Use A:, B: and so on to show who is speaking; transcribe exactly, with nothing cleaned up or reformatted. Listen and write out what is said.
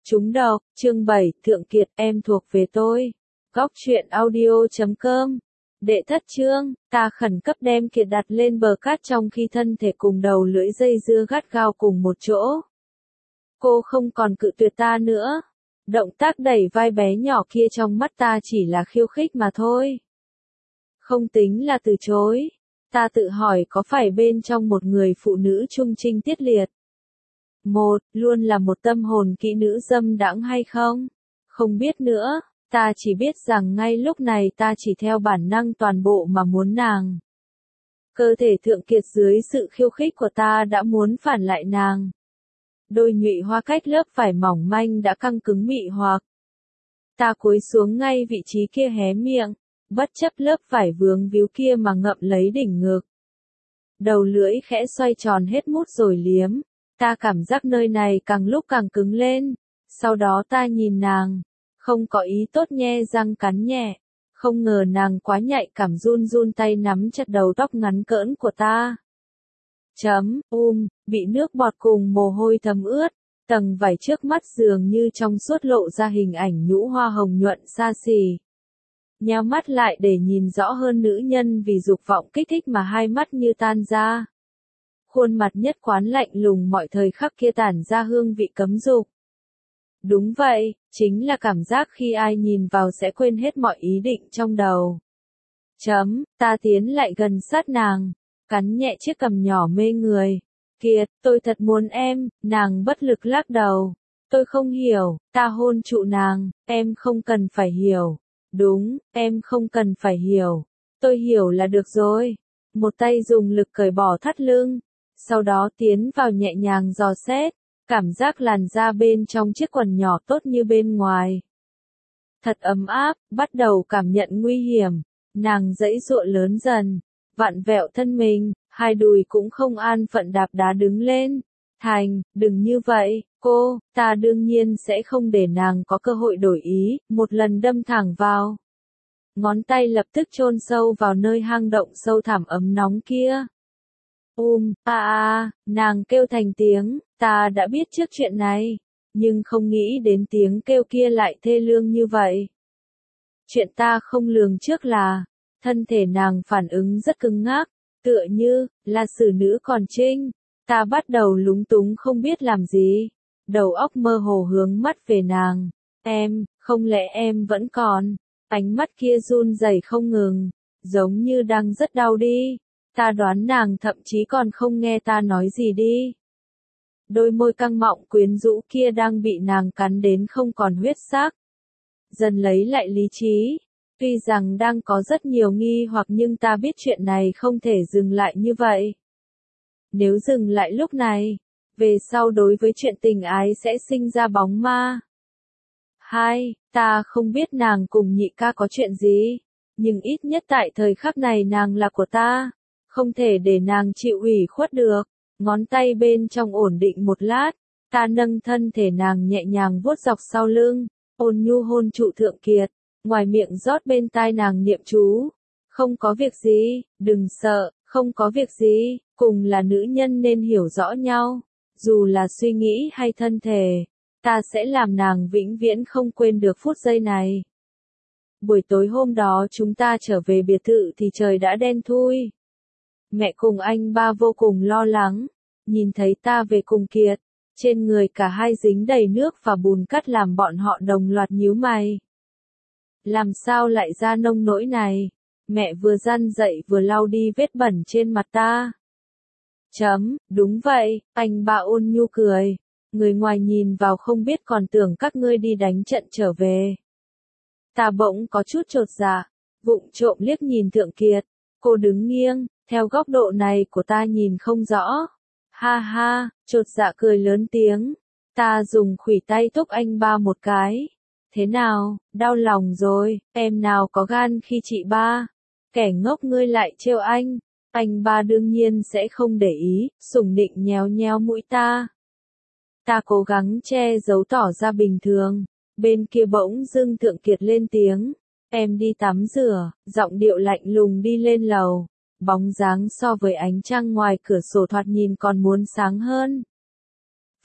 A: Trúng độc, chương bảy, Thượng Kiệt, em thuộc về tôi. Góc truyện audio chấm com. Đệ thất chương, ta khẩn cấp đem Kiệt đặt lên bờ cát trong khi thân thể cùng đầu lưỡi dây dưa gắt gao cùng một chỗ. Cô không còn cự tuyệt ta nữa. Động tác đẩy vai bé nhỏ kia trong mắt ta chỉ là khiêu khích mà thôi. Không tính là từ chối. Ta tự hỏi có phải bên trong một người phụ nữ trung trinh tiết liệt. Một, luôn là một tâm hồn kỹ nữ dâm đãng hay không? Không biết nữa, ta chỉ biết rằng ngay lúc này ta chỉ theo bản năng toàn bộ mà muốn nàng. Cơ thể Thượng Kiệt dưới sự khiêu khích của ta đã muốn phản lại nàng. Đôi nhụy hoa cách lớp vải mỏng manh đã căng cứng mị hoặc. Ta cúi xuống ngay vị trí kia hé miệng, bất chấp lớp vải vướng víu kia mà ngậm lấy đỉnh ngực. Đầu lưỡi khẽ xoay tròn hết mút rồi liếm. Ta cảm giác nơi này càng lúc càng cứng lên. Sau đó ta nhìn nàng. Không có ý tốt nhe răng cắn nhẹ. Không ngờ nàng quá nhạy cảm run run tay nắm chặt đầu tóc ngắn cỡn của ta. Chấm, um, bị nước bọt cùng mồ hôi thấm ướt. Tầng vải trước mắt dường như trong suốt lộ ra hình ảnh nhũ hoa hồng nhuận xa xỉ. Nheo mắt lại để nhìn rõ hơn nữ nhân vì dục vọng kích thích mà hai mắt như tan ra. Khuôn mặt nhất quán lạnh lùng mọi thời khắc kia tản ra hương vị cấm dục. Đúng vậy, chính là cảm giác khi ai nhìn vào sẽ quên hết mọi ý định trong đầu. Chấm, ta tiến lại gần sát nàng, cắn nhẹ chiếc cằm nhỏ mê người. Kiệt, tôi thật muốn em, nàng bất lực lắc đầu. Tôi không hiểu, ta hôn trụ nàng, em không cần phải hiểu. Đúng, em không cần phải hiểu. Tôi hiểu là được rồi. Một tay dùng lực cởi bỏ thắt lưng. Sau đó tiến vào nhẹ nhàng dò xét, cảm giác làn da bên trong chiếc quần nhỏ tốt như bên ngoài. Thật ấm áp, bắt đầu cảm nhận nguy hiểm, nàng giãy giụa lớn dần, vặn vẹo thân mình, hai đùi cũng không an phận đạp đá đứng lên. Thành, đừng như vậy, cô, ta đương nhiên sẽ không để nàng có cơ hội đổi ý, một lần đâm thẳng vào. Ngón tay lập tức chôn sâu vào nơi hang động sâu thẳm ấm nóng kia. Um, a a, nàng kêu thành tiếng, ta đã biết trước chuyện này, nhưng không nghĩ đến tiếng kêu kia lại thê lương như vậy. Chuyện ta không lường trước là, thân thể nàng phản ứng rất cứng ngắc, tựa như, là xử nữ còn trinh. Ta bắt đầu lúng túng không biết làm gì, đầu óc mơ hồ hướng mắt về nàng. Em, không lẽ em vẫn còn? Ánh mắt kia run rẩy không ngừng, giống như đang rất đau đi. Ta đoán nàng thậm chí còn không nghe ta nói gì đi. Đôi môi căng mọng quyến rũ kia đang bị nàng cắn đến không còn huyết sắc. Dần lấy lại lý trí. Tuy rằng đang có rất nhiều nghi hoặc nhưng ta biết chuyện này không thể dừng lại như vậy. Nếu dừng lại lúc này, về sau đối với chuyện tình ái sẽ sinh ra bóng ma. Hai, ta không biết nàng cùng nhị ca có chuyện gì, nhưng ít nhất tại thời khắc này nàng là của ta. Không thể để nàng chịu ủy khuất được. Ngón tay bên trong ổn định một lát, ta nâng thân thể nàng nhẹ nhàng vuốt dọc sau lưng, ôn nhu hôn trụ Thượng Kiệt, ngoài miệng rót bên tai nàng niệm chú. Không có việc gì, đừng sợ, không có việc gì, cùng là nữ nhân nên hiểu rõ nhau, dù là suy nghĩ hay thân thể, ta sẽ làm nàng vĩnh viễn không quên được phút giây này. Buổi tối hôm đó chúng ta trở về biệt thự thì trời đã đen thui. Mẹ cùng anh ba vô cùng lo lắng, nhìn thấy ta về cùng Kiệt, trên người cả hai dính đầy nước và bùn cát làm bọn họ đồng loạt nhíu mày. Làm sao lại ra nông nỗi này? Mẹ vừa răn dậy vừa lau đi vết bẩn trên mặt ta. Chấm, đúng vậy, anh ba ôn nhu cười. Người ngoài nhìn vào không biết còn tưởng các ngươi đi đánh trận trở về. Ta bỗng có chút chột dạ, vụng trộm liếc nhìn Thượng Kiệt, cô đứng nghiêng. Theo góc độ này của ta nhìn không rõ. Ha ha, chột dạ cười lớn tiếng. Ta dùng khuỷu tay thúc anh ba một cái. Thế nào, đau lòng rồi, em nào có gan khi chị ba. Kẻ ngốc ngươi lại trêu anh. Anh ba đương nhiên sẽ không để ý, sủng nịnh nhéo nhéo mũi ta. Ta cố gắng che giấu tỏ ra bình thường. Bên kia bỗng dưng Thượng Kiệt lên tiếng. Em đi tắm rửa, giọng điệu lạnh lùng đi lên lầu. Bóng dáng so với ánh trăng ngoài cửa sổ thoạt nhìn còn muốn sáng hơn.